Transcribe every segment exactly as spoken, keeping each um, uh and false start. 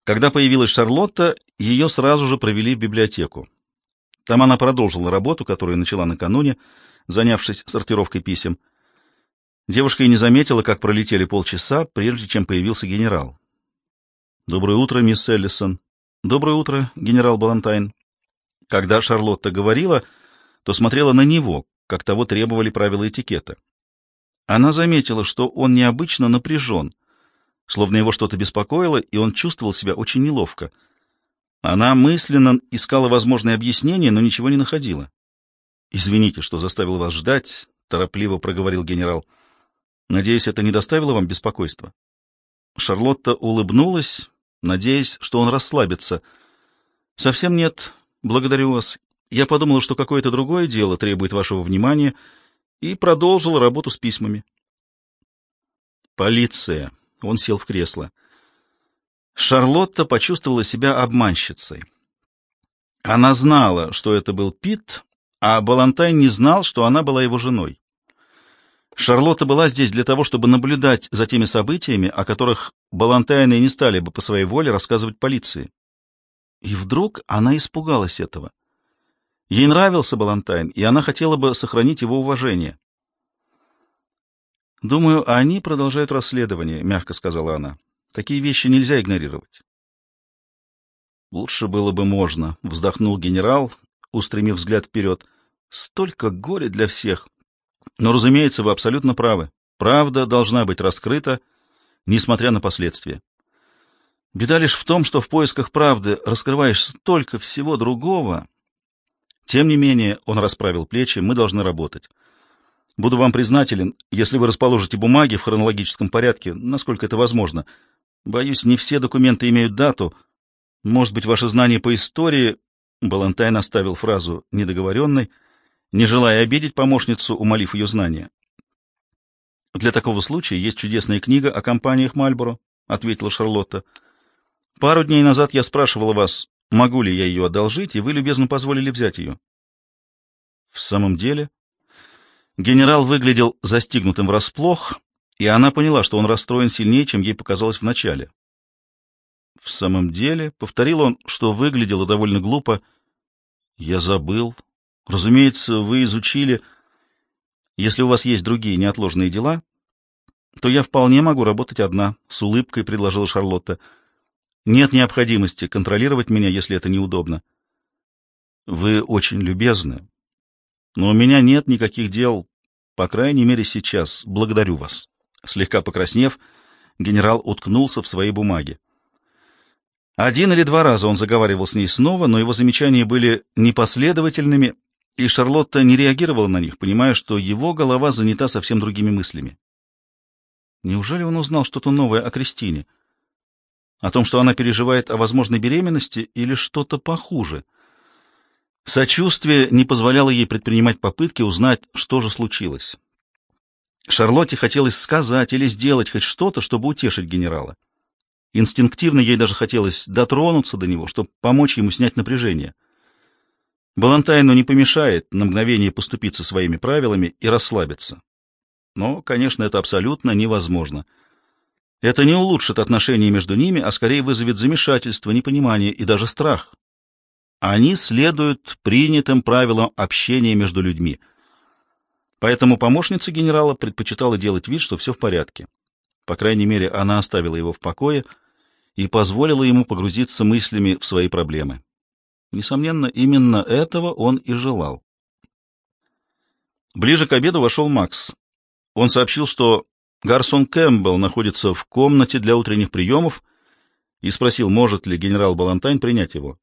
Когда появилась Шарлотта, ее сразу же провели в библиотеку. Там она продолжила работу, которую начала накануне, занявшись сортировкой писем. Девушка и не заметила, как пролетели полчаса, прежде чем появился генерал. «Доброе утро, мисс Эллисон». «Доброе утро, генерал Балантайн». Когда Шарлотта говорила, то смотрела на него, как того требовали правила этикета. Она заметила, что он необычно напряжен, словно его что-то беспокоило, и он чувствовал себя очень неловко. Она мысленно искала возможные объяснения, но ничего не находила. «Извините, что заставил вас ждать», — торопливо проговорил генерал. «Надеюсь, это не доставило вам беспокойства?» Шарлотта улыбнулась, надеясь, что он расслабится. «Совсем нет, благодарю вас. Я подумала, что какое-то другое дело требует вашего внимания, и продолжила работу с письмами». «Полиция». Он сел в кресло. Шарлотта почувствовала себя обманщицей. Она знала, что это был Пит, а Балантайн не знал, что она была его женой. Шарлотта была здесь для того, чтобы наблюдать за теми событиями, о которых Балантайны не стали бы по своей воле рассказывать полиции. И вдруг она испугалась этого. Ей нравился Балантайн, и она хотела бы сохранить его уважение. «Думаю, они продолжают расследование», — мягко сказала она. «Такие вещи нельзя игнорировать». «Лучше было бы можно», — вздохнул генерал, устремив взгляд вперед. «Столько горя для всех. Но, разумеется, вы абсолютно правы. Правда должна быть раскрыта, несмотря на последствия. Беда лишь в том, что в поисках правды раскрываешь столько всего другого. Тем не менее, — он расправил плечи, — мы должны работать. Буду вам признателен, если вы расположите бумаги в хронологическом порядке, насколько это возможно. Боюсь, не все документы имеют дату. Может быть, ваше знание по истории...» Балантайн оставил фразу недоговоренной, не желая обидеть помощницу, умолив ее знания. «Для такого случая есть чудесная книга о компаниях Мальборо», — ответила Шарлотта. «Пару дней назад я спрашивала вас, могу ли я ее одолжить, и вы любезно позволили взять ее». «В самом деле...» Генерал выглядел застигнутым врасплох, и она поняла, что он расстроен сильнее, чем ей показалось вначале. «В самом деле», — повторил он, что выглядело довольно глупо, — «я забыл. Разумеется, вы изучили. Если у вас есть другие неотложные дела, то я вполне могу работать одна», — с улыбкой предложила Шарлотта. «Нет необходимости контролировать меня, если это неудобно». «Вы очень любезны. Но у меня нет никаких дел, по крайней мере, сейчас. Благодарю вас». Слегка покраснев, генерал уткнулся в свои бумаги. Один или два раза он заговаривал с ней снова, но его замечания были непоследовательными, и Шарлотта не реагировала на них, понимая, что его голова занята совсем другими мыслями. Неужели он узнал что-то новое о Кристине? О том, что она переживает о возможной беременности, или что-то похуже? Сочувствие не позволяло ей предпринимать попытки узнать, что же случилось. Шарлотте хотелось сказать или сделать хоть что-то, чтобы утешить генерала. Инстинктивно ей даже хотелось дотронуться до него, чтобы помочь ему снять напряжение. Балантайну не помешает на мгновение поступиться своими правилами и расслабиться. Но, конечно, это абсолютно невозможно. Это не улучшит отношения между ними, а скорее вызовет замешательство, непонимание и даже страх. Они следуют принятым правилам общения между людьми. Поэтому помощница генерала предпочитала делать вид, что все в порядке. По крайней мере, она оставила его в покое и позволила ему погрузиться мыслями в свои проблемы. Несомненно, именно этого он и желал. Ближе к обеду вошел Макс. Он сообщил, что гарсон Кэмпбелл находится в комнате для утренних приемов, и спросил, может ли генерал Балантайн принять его.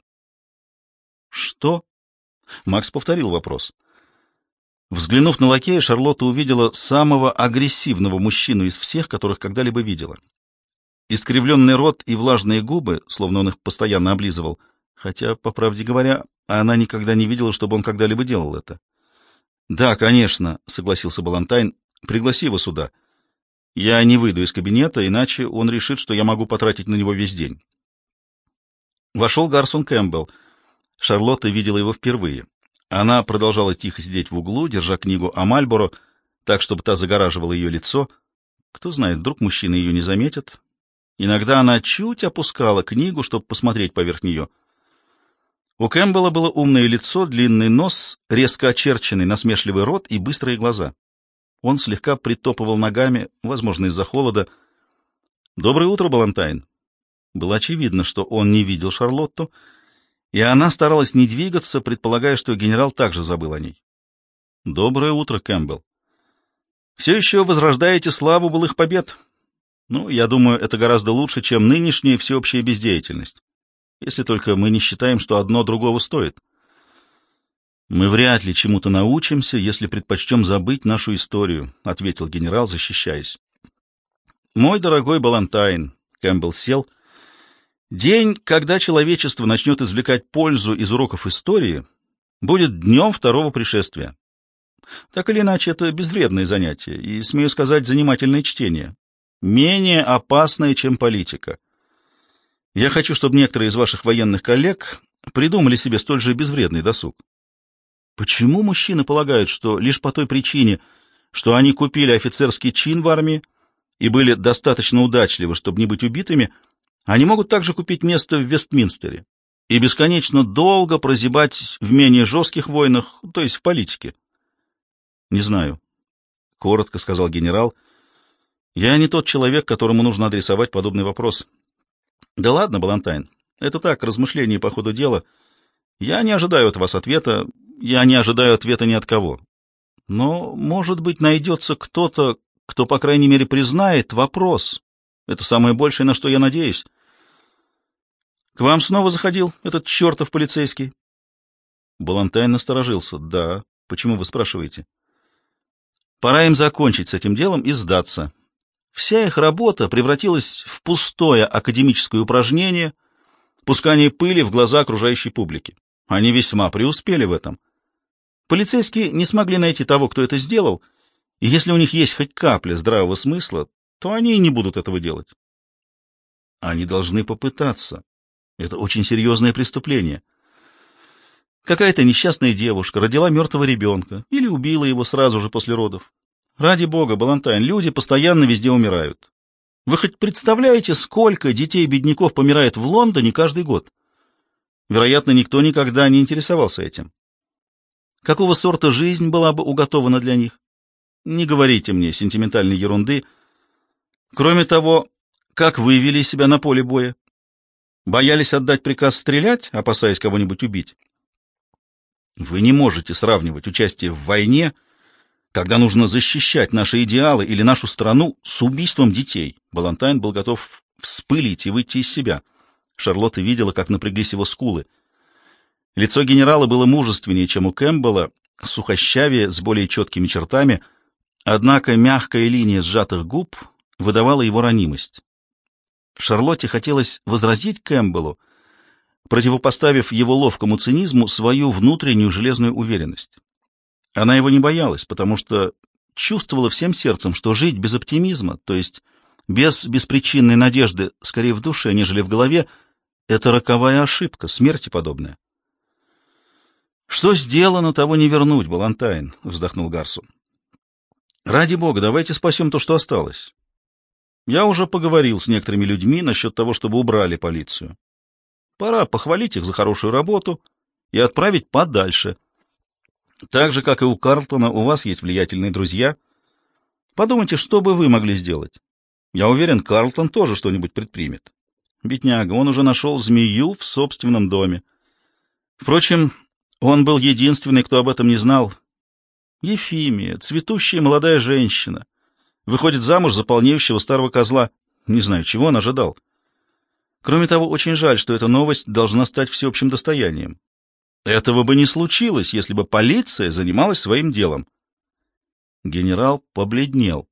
«Что?» Макс повторил вопрос. Взглянув на лакея, Шарлотта увидела самого агрессивного мужчину из всех, которых когда-либо видела. Искривленный рот и влажные губы, словно он их постоянно облизывал, хотя, по правде говоря, она никогда не видела, чтобы он когда-либо делал это. «Да, конечно», — согласился Балантайн, — «пригласи его сюда. Я не выйду из кабинета, иначе он решит, что я могу потратить на него весь день». Вошел гарсон Кэмпбелл. Шарлотта видела его впервые. Она продолжала тихо сидеть в углу, держа книгу о Мальборо, так, чтобы та загораживала ее лицо. Кто знает, вдруг мужчина ее не заметит. Иногда она чуть опускала книгу, чтобы посмотреть поверх нее. У Кэмпбелла было умное лицо, длинный нос, резко очерченный насмешливый рот и быстрые глаза. Он слегка притопывал ногами, возможно, из-за холода. «Доброе утро, Балантайн». Было очевидно, что он не видел Шарлотту, и она старалась не двигаться, предполагая, что генерал также забыл о ней. «Доброе утро, Кэмпбелл. Все еще возрождаете славу былых побед? Ну, я думаю, это гораздо лучше, чем нынешняя всеобщая бездеятельность. Если только мы не считаем, что одно другого стоит. Мы вряд ли чему-то научимся, если предпочтем забыть нашу историю», — ответил генерал, защищаясь. «Мой дорогой Балантайн», — Кэмпбелл сел, — «день, когда человечество начнет извлекать пользу из уроков истории, будет днем второго пришествия. Так или иначе, это безвредное занятие и, смею сказать, занимательное чтение. Менее опасное, чем политика. Я хочу, чтобы некоторые из ваших военных коллег придумали себе столь же безвредный досуг. Почему мужчины полагают, что лишь по той причине, что они купили офицерский чин в армии и были достаточно удачливы, чтобы не быть убитыми, они могут также купить место в Вестминстере и бесконечно долго прозябать в менее жестких войнах, то есть в политике? «Не знаю», — коротко сказал генерал. «Я не тот человек, которому нужно адресовать подобный вопрос». «Да ладно, Балантайн, это так, размышления по ходу дела. Я не ожидаю от вас ответа, я не ожидаю ответа ни от кого. Но, может быть, найдется кто-то, кто, по крайней мере, признает вопрос. Это самое большее, на что я надеюсь. К вам снова заходил этот чертов полицейский?» Балантайн насторожился. «Да, почему вы спрашиваете?» «Пора им закончить с этим делом и сдаться. Вся их работа превратилась в пустое академическое упражнение, пускание пыли в глаза окружающей публики. Они весьма преуспели в этом. Полицейские не смогли найти того, кто это сделал, и если у них есть хоть капля здравого смысла, то они и не будут этого делать. Они должны попытаться. Это очень серьезное преступление. Какая-то несчастная девушка родила мертвого ребенка или убила его сразу же после родов. Ради бога, Балантайн, люди постоянно везде умирают. Вы хоть представляете, сколько детей-бедняков помирает в Лондоне каждый год? Вероятно, никто никогда не интересовался этим. Какого сорта жизнь была бы уготована для них? Не говорите мне сентиментальной ерунды. Кроме того, как вы вели себя на поле боя? Боялись отдать приказ стрелять, опасаясь кого-нибудь убить? Вы не можете сравнивать участие в войне, когда нужно защищать наши идеалы или нашу страну, с убийством детей. Балантайн был готов вспылить и выйти из себя. Шарлотта видела, как напряглись его скулы. Лицо генерала было мужественнее, чем у Кэмпбелла, сухощавее, с более четкими чертами, однако мягкая линия сжатых губ выдавала его ранимость. Шарлотте хотелось возразить Кэмпбеллу, противопоставив его ловкому цинизму свою внутреннюю железную уверенность. Она его не боялась, потому что чувствовала всем сердцем, что жить без оптимизма, то есть без беспричинной надежды, скорее в душе, нежели в голове, это роковая ошибка, смерти подобная. «Что сделано, того не вернуть, Балантайн», — вздохнул Гарсу. «Ради бога, давайте спасем то, что осталось. Я уже поговорил с некоторыми людьми насчет того, чтобы убрали полицию. Пора похвалить их за хорошую работу и отправить подальше. Так же, как и у Карлтона, у вас есть влиятельные друзья. Подумайте, что бы вы могли сделать. Я уверен, Карлтон тоже что-нибудь предпримет. Бедняга, он уже нашел змею в собственном доме. Впрочем, он был единственный, кто об этом не знал. Ефимия, цветущая молодая женщина, выходит замуж за полнеющего старого козла. Не знаю, чего он ожидал. Кроме того, очень жаль, что эта новость должна стать всеобщим достоянием. Этого бы не случилось, если бы полиция занималась своим делом. Генерал побледнел.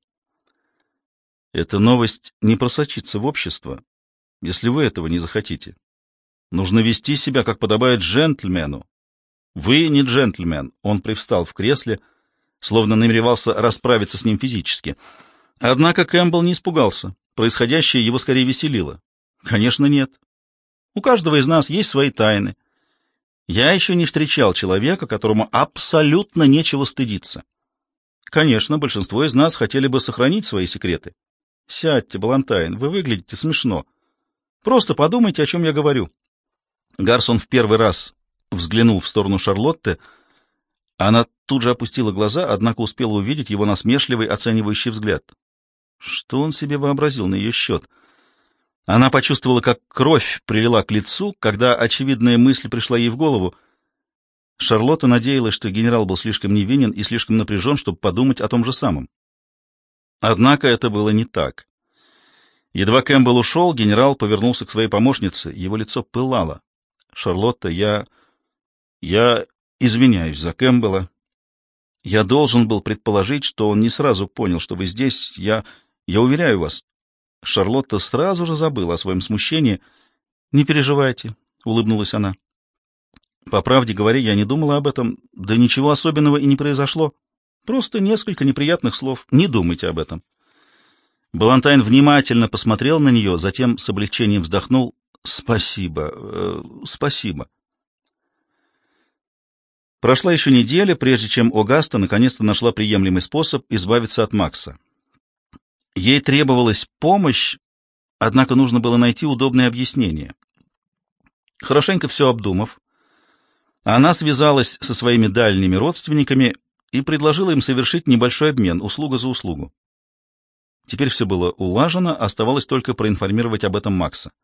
Эта новость не просочится в общество, если вы этого не захотите. Нужно вести себя, как подобает джентльмену. Вы не джентльмен. Он привстал в кресле, словно намеревался расправиться с ним физически. Однако Кэмпбелл не испугался. Происходящее его скорее веселило. Конечно, нет. У каждого из нас есть свои тайны. Я еще не встречал человека, которому абсолютно нечего стыдиться. Конечно, большинство из нас хотели бы сохранить свои секреты. Сядьте, Балантайн, вы выглядите смешно. Просто подумайте, о чем я говорю». Гарсон в первый раз взглянул в сторону Шарлотты. Она тут же опустила глаза, однако успела увидеть его насмешливый, оценивающий взгляд. Что он себе вообразил на ее счет? Она почувствовала, как кровь прилила к лицу, когда очевидная мысль пришла ей в голову. Шарлотта надеялась, что генерал был слишком невинен и слишком напряжен, чтобы подумать о том же самом. Однако это было не так. Едва Кэмпбелл ушел, генерал повернулся к своей помощнице. Его лицо пылало. «Шарлотта, я... я извиняюсь за Кэмпбелла. Я должен был предположить, что он не сразу понял, что вы здесь. Я... я уверяю вас». Шарлотта сразу же забыла о своем смущении. «Не переживайте», — улыбнулась она. «По правде говоря, я не думала об этом. Да ничего особенного и не произошло. Просто несколько неприятных слов. Не думайте об этом». Балантайн внимательно посмотрел на нее, затем с облегчением вздохнул. «Спасибо, э, спасибо». Прошла еще неделя, прежде чем Огаста наконец-то нашла приемлемый способ избавиться от Макса. Ей требовалась помощь, однако нужно было найти удобное объяснение. Хорошенько все обдумав, она связалась со своими дальними родственниками и предложила им совершить небольшой обмен, услуга за услугу. Теперь все было улажено, оставалось только проинформировать об этом Макса.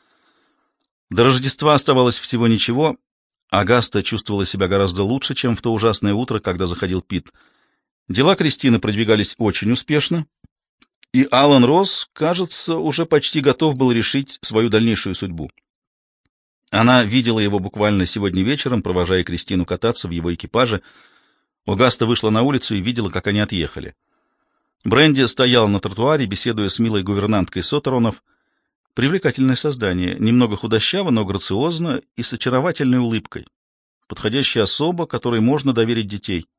До Рождества оставалось всего ничего. Огаста чувствовала себя гораздо лучше, чем в то ужасное утро, когда заходил Пит. Дела Кристины продвигались очень успешно, и Алан Росс, кажется, уже почти готов был решить свою дальнейшую судьбу. Она видела его буквально сегодня вечером, провожая Кристину кататься в его экипаже. Огаста вышла на улицу и видела, как они отъехали. Бренди стоял на тротуаре, беседуя с милой гувернанткой Соттеронов. Привлекательное создание, немного худощаво, но грациозно и с очаровательной улыбкой. Подходящая особа, которой можно доверить детей.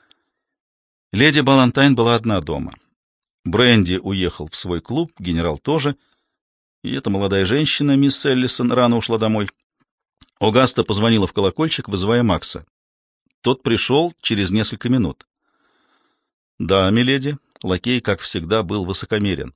Леди Балантайн была одна дома. Бренди уехал в свой клуб, генерал тоже, и эта молодая женщина, мисс Эллисон, рано ушла домой. Огаста позвонила в колокольчик, вызывая Макса. Тот пришел через несколько минут. «Да, миледи», лакей, как всегда, был высокомерен.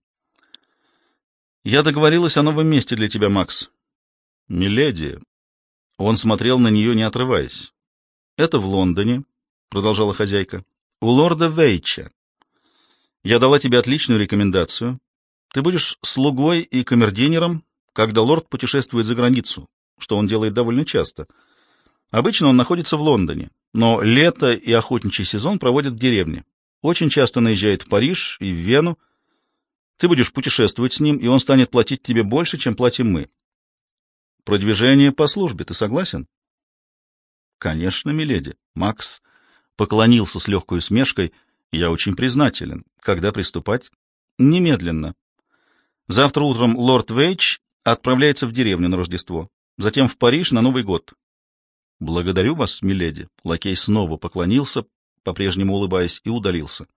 «Я договорилась о новом месте для тебя, Макс». «Миледи». Он смотрел на нее, не отрываясь. «Это в Лондоне», — продолжала хозяйка, — «у лорда Вейча. Я дала тебе отличную рекомендацию. Ты будешь слугой и камердинером, когда лорд путешествует за границу, что он делает довольно часто. Обычно он находится в Лондоне, но лето и охотничий сезон проводит в деревне. Очень часто наезжает в Париж и в Вену. Ты будешь путешествовать с ним, и он станет платить тебе больше, чем платим мы. Продвижение по службе, ты согласен?» «Конечно, миледи». Макс поклонился с легкой усмешкой. «Я очень признателен. Когда приступать?» «Немедленно. Завтра утром лорд Вейч отправляется в деревню на Рождество, затем в Париж на Новый год». «Благодарю вас, миледи». Лакей снова поклонился, по-прежнему улыбаясь, и удалился.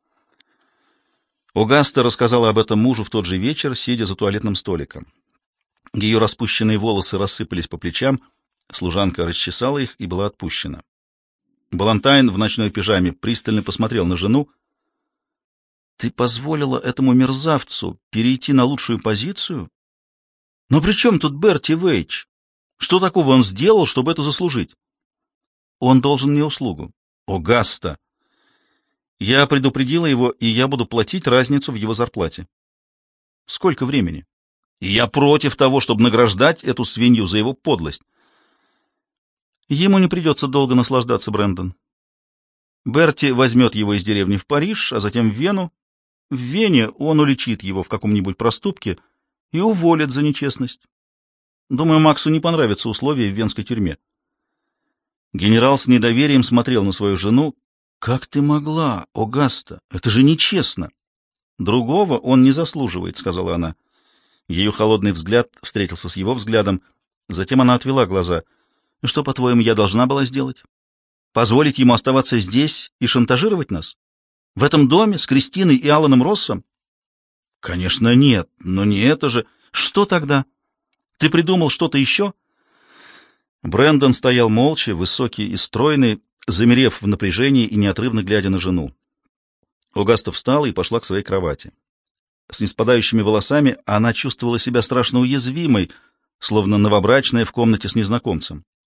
Огаста рассказала об этом мужу в тот же вечер, сидя за туалетным столиком. Ее распущенные волосы рассыпались по плечам, служанка расчесала их и была отпущена. Балантайн в ночной пижаме пристально посмотрел на жену. «Ты позволила этому мерзавцу перейти на лучшую позицию? Но при чем тут Берти Вейч? Что такого он сделал, чтобы это заслужить?» «Он должен мне услугу». «Огаста!» «Я предупредила его, и я буду платить разницу в его зарплате». «Сколько времени?» «И я против того, чтобы награждать эту свинью за его подлость». «Ему не придется долго наслаждаться, Брэндон. Берти возьмет его из деревни в Париж, а затем в Вену. В Вене он уличит его в каком-нибудь проступке и уволит за нечестность. Думаю, Максу не понравятся условия в венской тюрьме». Генерал с недоверием смотрел на свою жену. «Как ты могла, Огаста? Это же нечестно!» «Другого он не заслуживает», — сказала она. Ее холодный взгляд встретился с его взглядом. Затем она отвела глаза. «Что, по-твоему, я должна была сделать? Позволить ему оставаться здесь и шантажировать нас? В этом доме с Кристиной и Аланом Россом?» «Конечно, нет, но не это же. Что тогда? Ты придумал что-то еще?» Брэндон стоял молча, высокий и стройный, замерев в напряжении и неотрывно глядя на жену. Огаста встала и пошла к своей кровати. с ниспадающими волосами, она чувствовала себя страшно уязвимой, словно новобрачная в комнате с незнакомцем.